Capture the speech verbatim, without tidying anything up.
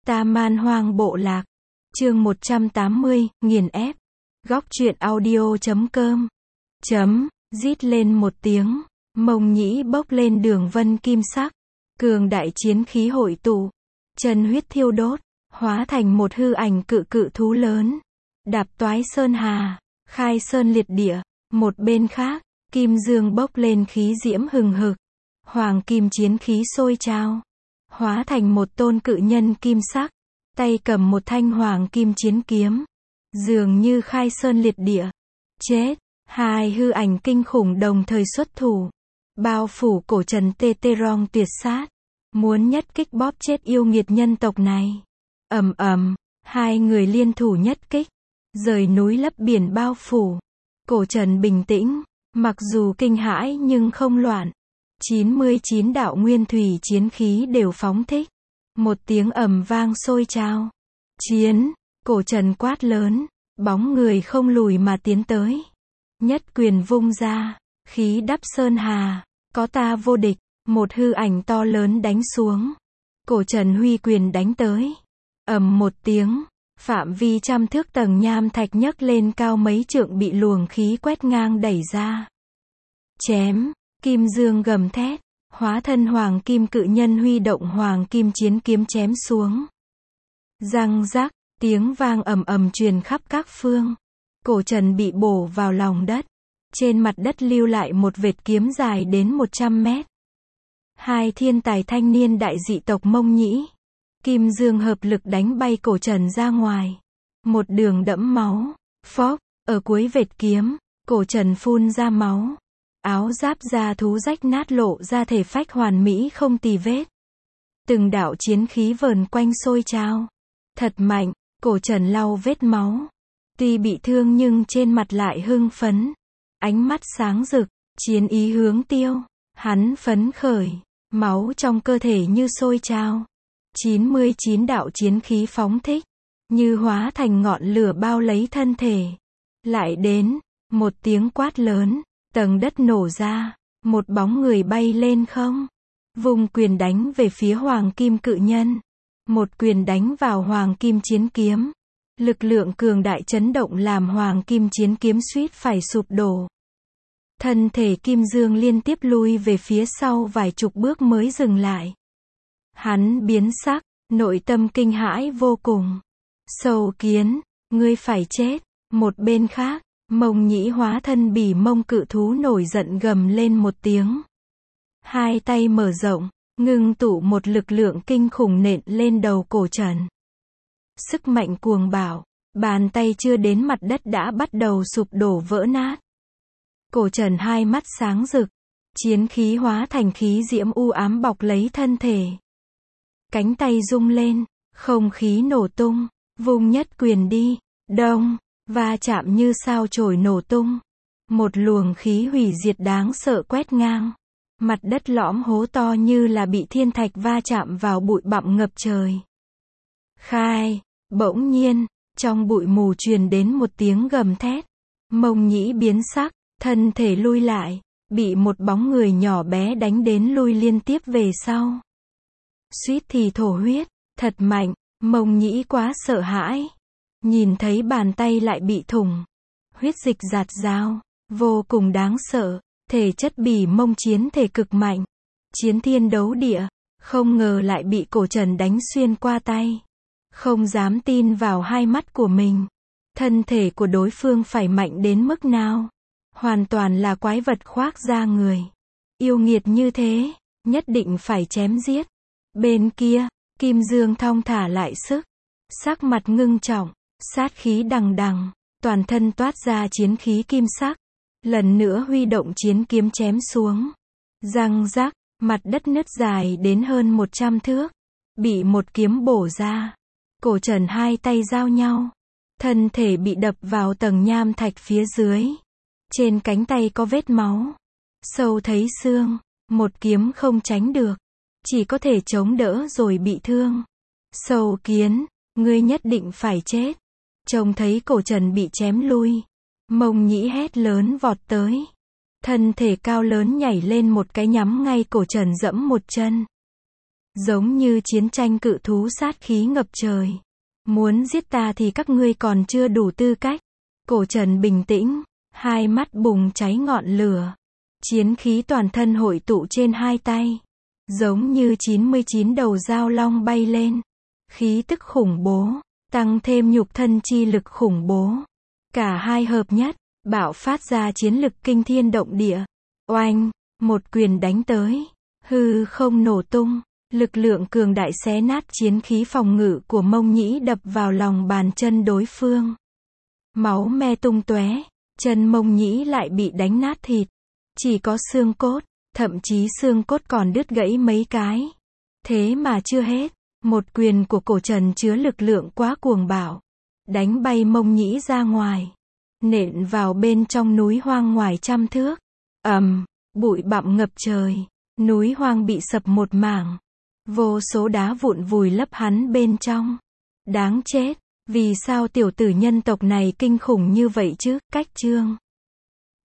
Ta Man Hoang Bộ Lạc. Chương một trăm tám mươi, nghiền ép. Góc truyện audio chấm com. Chấm, rít lên một tiếng, Mông Nhĩ bốc lên đường vân kim sắc, cường đại chiến khí hội tụ, chân huyết thiêu đốt, hóa thành một hư ảnh cự cự thú lớn, đạp toái sơn hà, khai sơn liệt địa. Một bên khác, Kim Dương bốc lên khí diễm hừng hực, hoàng kim chiến khí sôi trào, hóa thành một tôn cự nhân kim sắc, tay cầm một thanh hoàng kim chiến kiếm, dường như khai sơn liệt địa. Chết! Hai hư ảnh kinh khủng đồng thời xuất thủ, bao phủ cổ trần Tê Tê Rong tuyệt sát, muốn nhất kích bóp chết yêu nghiệt nhân tộc này. Ầm ầm, hai người liên thủ nhất kích, rời núi lấp biển bao phủ. Cổ trần bình tĩnh, mặc dù kinh hãi nhưng không loạn. chín mươi chín đạo nguyên thủy chiến khí đều phóng thích. Một tiếng ầm vang sôi trào. Chiến! Cổ trần quát lớn, bóng người không lùi mà tiến tới. Nhất quyền vung ra, khí đắp sơn hà, có ta vô địch. Một hư ảnh to lớn đánh xuống. Cổ trần huy quyền đánh tới. Ầm một tiếng, phạm vi trăm thước tầng nham thạch nhấc lên cao mấy trượng bị luồng khí quét ngang đẩy ra. Chém! Kim Dương gầm thét, hóa thân hoàng kim cự nhân huy động hoàng kim chiến kiếm chém xuống. Răng rắc, tiếng vang ầm ầm truyền khắp các phương. Cổ trần bị bổ vào lòng đất. Trên mặt đất lưu lại một vệt kiếm dài đến một trăm mét. Hai thiên tài thanh niên đại dị tộc Mông Nhĩ, Kim Dương hợp lực đánh bay cổ trần ra ngoài. Một đường đẫm máu. Phốc, ở cuối vệt kiếm, cổ trần phun ra máu. Áo giáp da thú rách nát lộ ra thể phách hoàn mỹ không tì vết. Từng đạo chiến khí vờn quanh sôi trào. Thật mạnh, cổ trần lau vết máu. Tuy bị thương nhưng trên mặt lại hưng phấn. Ánh mắt sáng rực, chiến ý hướng tiêu. Hắn phấn khởi, máu trong cơ thể như sôi trào. chín mươi chín đạo chiến khí phóng thích, như hóa thành ngọn lửa bao lấy thân thể. Lại đến, một tiếng quát lớn, tầng đất nổ ra, một bóng người bay lên không. Vùng quyền đánh về phía hoàng kim cự nhân. Một quyền đánh vào hoàng kim chiến kiếm. Lực lượng cường đại chấn động làm hoàng kim chiến kiếm suýt phải sụp đổ. Thân thể Kim Dương liên tiếp lui về phía sau vài chục bước mới dừng lại. Hắn biến sắc, nội tâm kinh hãi vô cùng. Sầu Kiến, ngươi phải chết. Một bên khác, Mông Nhĩ hóa thân bỉ mông cự thú nổi giận gầm lên một tiếng. Hai tay mở rộng, ngưng tụ một lực lượng kinh khủng nện lên đầu cổ trần. Sức mạnh cuồng bạo, bàn tay chưa đến mặt đất đã bắt đầu sụp đổ vỡ nát. Cổ trần hai mắt sáng rực, chiến khí hóa thành khí diễm u ám bọc lấy thân thể. Cánh tay rung lên, không khí nổ tung, vung nhất quyền đi, đông, va chạm như sao chổi nổ tung. Một luồng khí hủy diệt đáng sợ quét ngang. Mặt đất lõm hố to như là bị thiên thạch va chạm vào bụi bặm ngập trời. Khai! Bỗng nhiên, trong bụi mù truyền đến một tiếng gầm thét. Mông Nhĩ biến sắc, thân thể lui lại, bị một bóng người nhỏ bé đánh đến lui liên tiếp về sau. Suýt thì thổ huyết, thật mạnh, Mông Nhĩ quá sợ hãi. Nhìn thấy bàn tay lại bị thủng, huyết dịch rạt rào, vô cùng đáng sợ. Thể chất bỉ mông chiến thể cực mạnh, chiến thiên đấu địa, không ngờ lại bị cổ trần đánh xuyên qua tay. Không dám tin vào hai mắt của mình. Thân thể của đối phương phải mạnh đến mức nào? Hoàn toàn là quái vật khoác da người. Yêu nghiệt như thế, nhất định phải chém giết. Bên kia, Kim Dương thong thả lại sức, sắc mặt ngưng trọng, sát khí đằng đằng, toàn thân toát ra chiến khí kim sắc. Lần nữa huy động chiến kiếm chém xuống. Răng rắc, mặt đất nứt dài đến hơn một trăm thước. Bị một kiếm bổ ra. Cổ trần hai tay giao nhau. Thân thể bị đập vào tầng nham thạch phía dưới. Trên cánh tay có vết máu. Sâu thấy xương. Một kiếm không tránh được. Chỉ có thể chống đỡ rồi bị thương. Sầu Kiến, ngươi nhất định phải chết. Trông thấy cổ trần bị chém lui. Mông Nhĩ hét lớn vọt tới. Thân thể cao lớn nhảy lên một cái nhắm ngay cổ trần dẫm một chân. Giống như chiến tranh cự thú sát khí ngập trời. Muốn giết ta thì các ngươi còn chưa đủ tư cách. Cổ Trần bình tĩnh, hai mắt bùng cháy ngọn lửa. Chiến khí toàn thân hội tụ trên hai tay. Giống như chín mươi chín đầu dao long bay lên. Khí tức khủng bố, tăng thêm nhục thân chi lực khủng bố. Cả hai hợp nhất, bạo phát ra chiến lực kinh thiên động địa. Oanh, một quyền đánh tới. Hư không nổ tung. Lực lượng cường đại xé nát chiến khí phòng ngự của Mông Nhĩ đập vào lòng bàn chân đối phương. Máu me tung tóe, chân Mông Nhĩ lại bị đánh nát thịt. Chỉ có xương cốt, thậm chí xương cốt còn đứt gãy mấy cái. Thế mà chưa hết, một quyền của Cổ Trần chứa lực lượng quá cuồng bạo. Đánh bay Mông Nhĩ ra ngoài. Nện vào bên trong núi hoang ngoài trăm thước. Ầm, bụi bặm ngập trời. Núi hoang bị sập một mảng. Vô số đá vụn vùi lấp hắn bên trong. Đáng chết, vì sao tiểu tử nhân tộc này kinh khủng như vậy chứ? Cách chương